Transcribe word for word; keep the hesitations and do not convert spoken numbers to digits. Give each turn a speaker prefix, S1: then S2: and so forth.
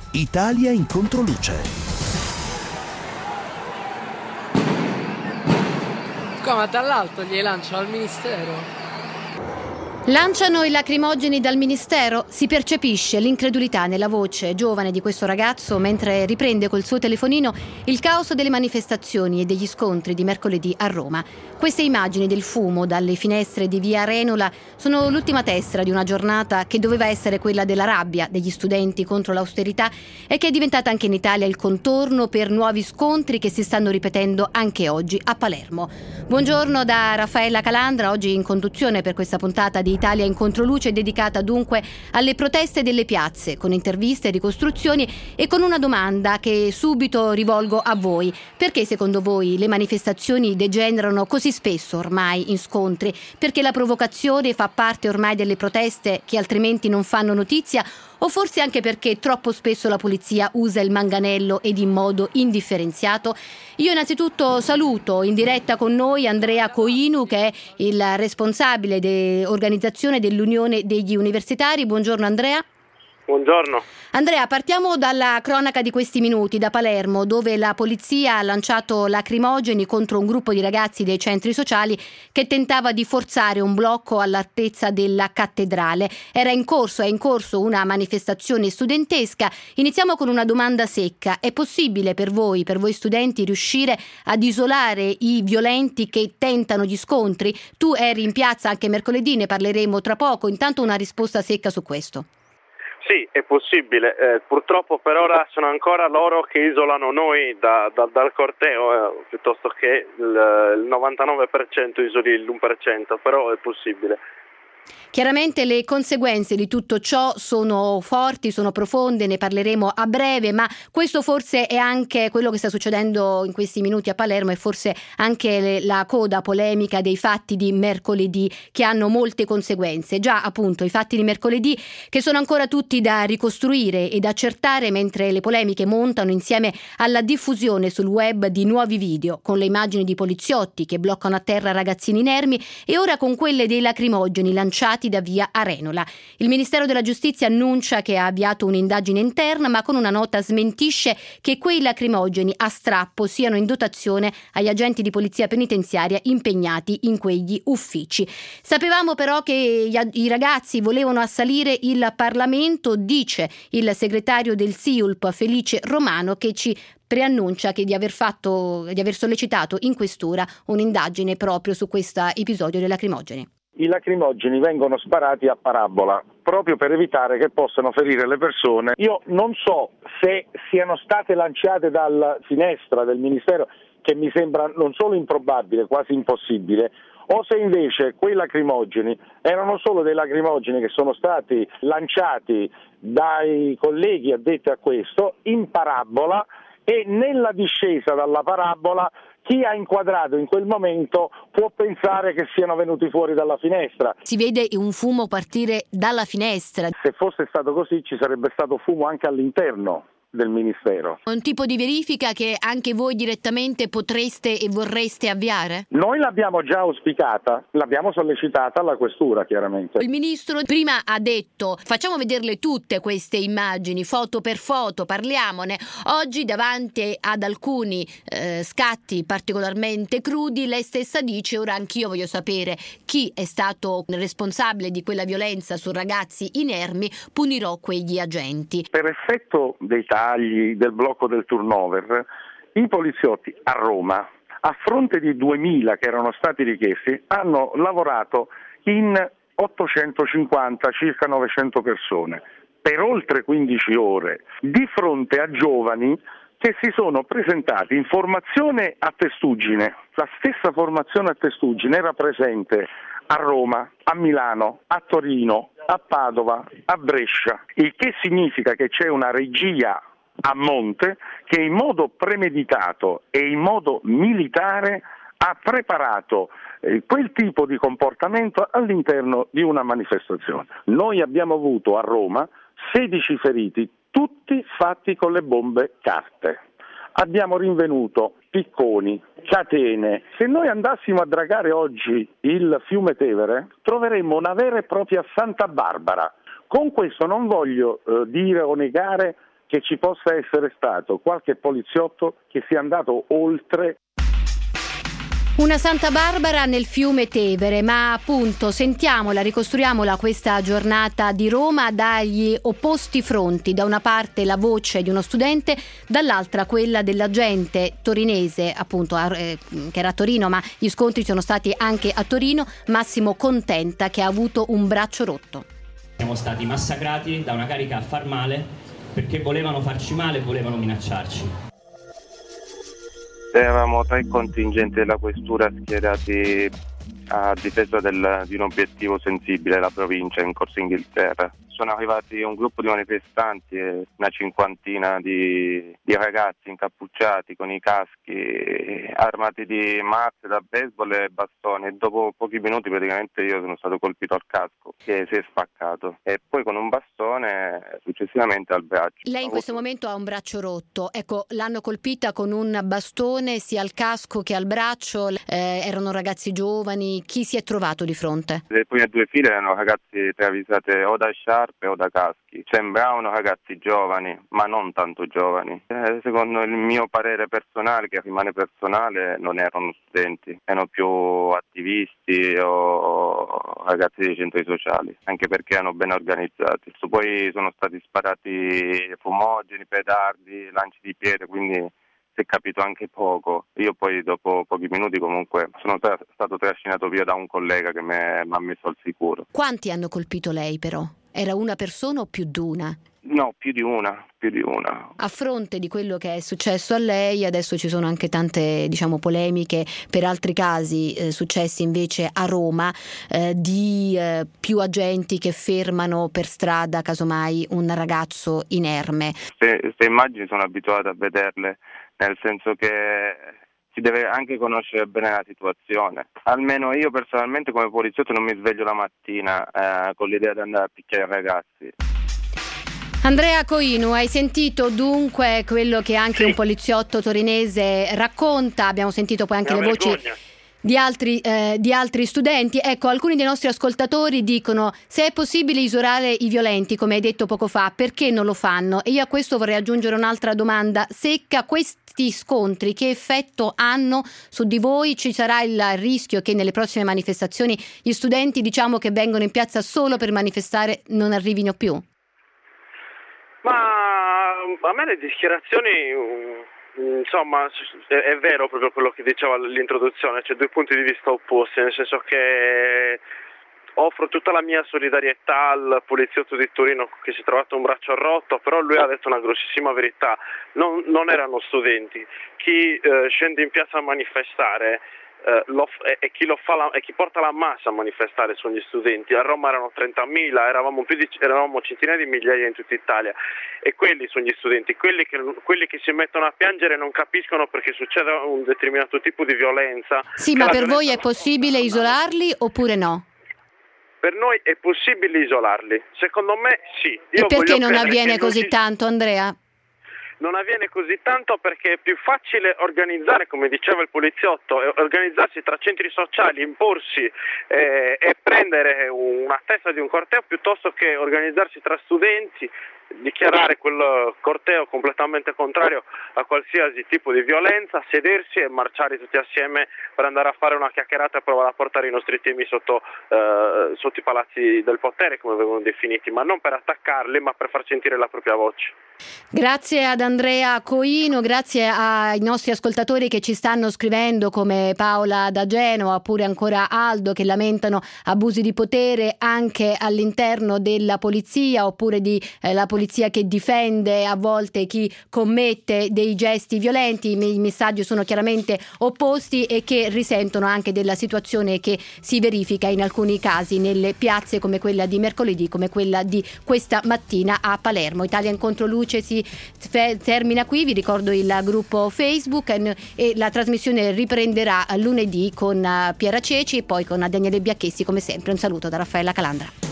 S1: Italia in controluce.
S2: Come dall'alto gli lanciano al ministero?
S3: Lanciano i lacrimogeni dal ministero? Si percepisce l'incredulità nella voce giovane di questo ragazzo mentre riprende col suo telefonino il caos delle manifestazioni e degli scontri di mercoledì a Roma. Queste immagini del fumo dalle finestre di via Arenula sono l'ultima tessera di una giornata che doveva essere quella della rabbia degli studenti contro l'austerità e che è diventata anche in Italia il contorno per nuovi scontri che si stanno ripetendo anche oggi a Palermo. Buongiorno da Raffaella Calandra, oggi in conduzione per questa puntata di Italia in controluce, dedicata dunque alle proteste delle piazze, con interviste, ricostruzioni e con una domanda che subito rivolgo a voi. Perché secondo voi le manifestazioni degenerano così spesso ormai in scontri? Perché la provocazione fa parte ormai delle proteste che altrimenti non fanno notizia? O forse anche perché troppo spesso la polizia usa il manganello ed in modo indifferenziato? Io innanzitutto saluto in diretta con noi Andrea Coinu, che è il responsabile dell'organizzazione dell'Unione degli Universitari. Buongiorno Andrea.
S4: Buongiorno.
S3: Andrea, partiamo dalla cronaca di questi minuti, da Palermo, dove la polizia ha lanciato lacrimogeni contro un gruppo di ragazzi dei centri sociali che tentava di forzare un blocco all'altezza della cattedrale. Era in corso, è in corso una manifestazione studentesca. Iniziamo con una domanda secca. È possibile per voi, per voi studenti, riuscire ad isolare i violenti che tentano gli scontri? Tu eri in piazza anche mercoledì, ne parleremo tra poco. Intanto una risposta secca su questo.
S4: Sì, è possibile, eh, purtroppo per ora sono ancora loro che isolano noi da, da, dal corteo, eh, piuttosto che il, il novantanove per cento isoli l'uno per cento, però è possibile.
S3: Chiaramente le conseguenze di tutto ciò sono forti, sono profonde, ne parleremo a breve, ma questo forse è anche quello che sta succedendo in questi minuti a Palermo e forse anche le, la coda polemica dei fatti di mercoledì che hanno molte conseguenze. Già appunto i fatti di mercoledì che sono ancora tutti da ricostruire ed accertare, mentre le polemiche montano insieme alla diffusione sul web di nuovi video con le immagini di poliziotti che bloccano a terra ragazzini inermi e ora con quelle dei lacrimogeni lanciati da via Arenula. Il Ministero della Giustizia annuncia che ha avviato un'indagine interna, ma con una nota smentisce che quei lacrimogeni a strappo siano in dotazione agli agenti di polizia penitenziaria impegnati in quegli uffici. Sapevamo però che i ragazzi volevano assalire il Parlamento, dice il segretario del S I U L P Felice Romano, che ci preannuncia che di aver fatto, di aver sollecitato in questura un'indagine proprio su questo episodio dei lacrimogeni.
S5: I lacrimogeni vengono sparati a parabola proprio per evitare che possano ferire le persone. Io non so se siano state lanciate dalla finestra del Ministero, che mi sembra non solo improbabile, quasi impossibile, o se invece quei lacrimogeni erano solo dei lacrimogeni che sono stati lanciati dai colleghi addetti a questo in parabola e nella discesa dalla parabola chi ha inquadrato in quel momento può pensare che siano venuti fuori dalla finestra.
S3: Si vede un fumo partire dalla finestra.
S5: Se fosse stato così ci sarebbe stato fumo anche all'interno del Ministero.
S3: Un tipo di verifica che anche voi direttamente potreste e vorreste avviare?
S5: Noi l'abbiamo già auspicata, l'abbiamo sollecitata alla questura chiaramente.
S3: Il ministro prima ha detto facciamo vederle tutte queste immagini, foto per foto, parliamone. Oggi davanti ad alcuni eh, scatti particolarmente crudi lei stessa dice ora anch'io voglio sapere chi è stato responsabile di quella violenza su ragazzi inermi, punirò quegli agenti.
S5: Per effetto dei tagli del blocco del turnover, i poliziotti a Roma, a fronte di duemila che erano stati richiesti, hanno lavorato in ottocentocinquanta, circa novecento persone, per oltre quindici ore, di fronte a giovani che si sono presentati in formazione a testuggine. La stessa formazione a testuggine era presente a Roma, a Milano, a Torino, a Padova, a Brescia, il che significa che c'è una regia a monte che in modo premeditato e in modo militare ha preparato eh, quel tipo di comportamento all'interno di una manifestazione. Noi abbiamo avuto a Roma sedici feriti, tutti fatti con le bombe carte. Abbiamo rinvenuto picconi, catene. Se noi andassimo a dragare oggi il fiume Tevere, troveremmo una vera e propria Santa Barbara. Con questo non voglio eh, dire o negare che ci possa essere stato qualche poliziotto che sia andato oltre.
S3: Una Santa Barbara nel fiume Tevere, ma appunto sentiamola, ricostruiamola questa giornata di Roma dagli opposti fronti, da una parte la voce di uno studente, dall'altra quella dell'agente torinese, appunto eh, che era a Torino, ma gli scontri sono stati anche a Torino, Massimo Contenta, che ha avuto un braccio rotto.
S6: Siamo stati massacrati da una carica a far male perché volevano farci male e volevano minacciarci.
S7: Eravamo tre contingenti della questura schierati a difesa del, di un obiettivo sensibile, la provincia in Corso Inghilterra. Sono arrivati un gruppo di manifestanti e una cinquantina di, di ragazzi incappucciati con i caschi, armati di mazze da baseball e bastoni, e dopo pochi minuti praticamente io sono stato colpito al casco che si è spaccato e poi con un bastone successivamente al braccio.
S3: Lei in questo momento ha un braccio rotto, ecco, l'hanno colpita con un bastone sia al casco che al braccio, eh, erano ragazzi giovani, chi si è trovato di fronte?
S7: Le prime due file erano ragazzi travisate o da sciarpe o da caschi, sembravano ragazzi giovani ma non tanto giovani, eh, secondo il mio parere personale, che rimane personale, non erano studenti, erano più attivisti o ragazzi dei centri sociali, anche perché erano ben organizzati. Poi sono stati sparati fumogeni, petardi, lanci di pietre, quindi si è capito anche poco. Io poi dopo pochi minuti comunque sono tra- stato trascinato via da un collega che mi ha messo al sicuro.
S3: Quanti hanno colpito lei però? Era una persona o più di una?
S7: No, più di una, più di una.
S3: A fronte di quello che è successo a lei, adesso ci sono anche tante, diciamo, polemiche per altri casi eh, successi invece a Roma, eh, di eh, più agenti che fermano per strada casomai un ragazzo inerme.
S7: Queste immagini sono abituato a vederle, nel senso che si deve anche conoscere bene la situazione. Almeno io personalmente come poliziotto non mi sveglio la mattina eh, con l'idea di andare a picchiare i ragazzi.
S3: Andrea Coinu, hai sentito dunque quello che anche un poliziotto torinese racconta, abbiamo sentito poi anche le voci di altri, eh, di altri studenti. Ecco, alcuni dei nostri ascoltatori dicono: se è possibile isolare i violenti, come hai detto poco fa, perché non lo fanno? E io a questo vorrei aggiungere un'altra domanda secca: questi scontri che effetto hanno su di voi? Ci sarà il rischio che nelle prossime manifestazioni gli studenti, diciamo, che vengono in piazza solo per manifestare, non arrivino più?
S4: Ma a me le dichiarazioni, insomma, è vero proprio quello che diceva all'introduzione, c'è due punti di vista opposti, nel senso che offro tutta la mia solidarietà al poliziotto di Torino che si è trovato un braccio rotto, però lui ha detto una grossissima verità: non, non erano studenti. Chi eh, scende in piazza a manifestare eh, lo, e, e chi lo fa la, e chi porta la massa a manifestare sono gli studenti. A Roma erano trentamila, eravamo più di eravamo centinaia di migliaia in tutta Italia, e quelli sono gli studenti, quelli che, quelli che si mettono a piangere non capiscono perché succede un determinato tipo di violenza.
S3: Sì, ma per voi è possibile isolarli oppure no?
S4: Per noi è possibile isolarli, secondo me sì. Io
S3: e perché non avviene così
S4: si...
S3: tanto, Andrea?
S4: Non avviene così tanto perché è più facile organizzare, come diceva il poliziotto, organizzarsi tra centri sociali, imporsi eh, e prendere una testa di un corteo, piuttosto che organizzarsi tra studenti, dichiarare quel corteo completamente contrario a qualsiasi tipo di violenza, sedersi e marciare tutti assieme per andare a fare una chiacchierata e provare a portare i nostri temi sotto, eh, sotto i palazzi del potere, come vengono definiti, ma non per attaccarli, ma per far sentire la propria voce.
S3: Grazie ad Andrea Coinu, grazie ai nostri ascoltatori che ci stanno scrivendo, come Paola da Genova, oppure ancora Aldo, che lamentano abusi di potere anche all'interno della polizia, oppure di eh, la polizia che difende a volte chi commette dei gesti violenti. I messaggi sono chiaramente opposti e che risentono anche della situazione che si verifica in alcuni casi nelle piazze, come quella di mercoledì, come quella di questa mattina a Palermo. Italia Incontro Luce si termina qui, vi ricordo il gruppo Facebook e la trasmissione riprenderà lunedì con Piera Ceci e poi con Daniele Biacchessi come sempre. Un saluto da Raffaella Calandra.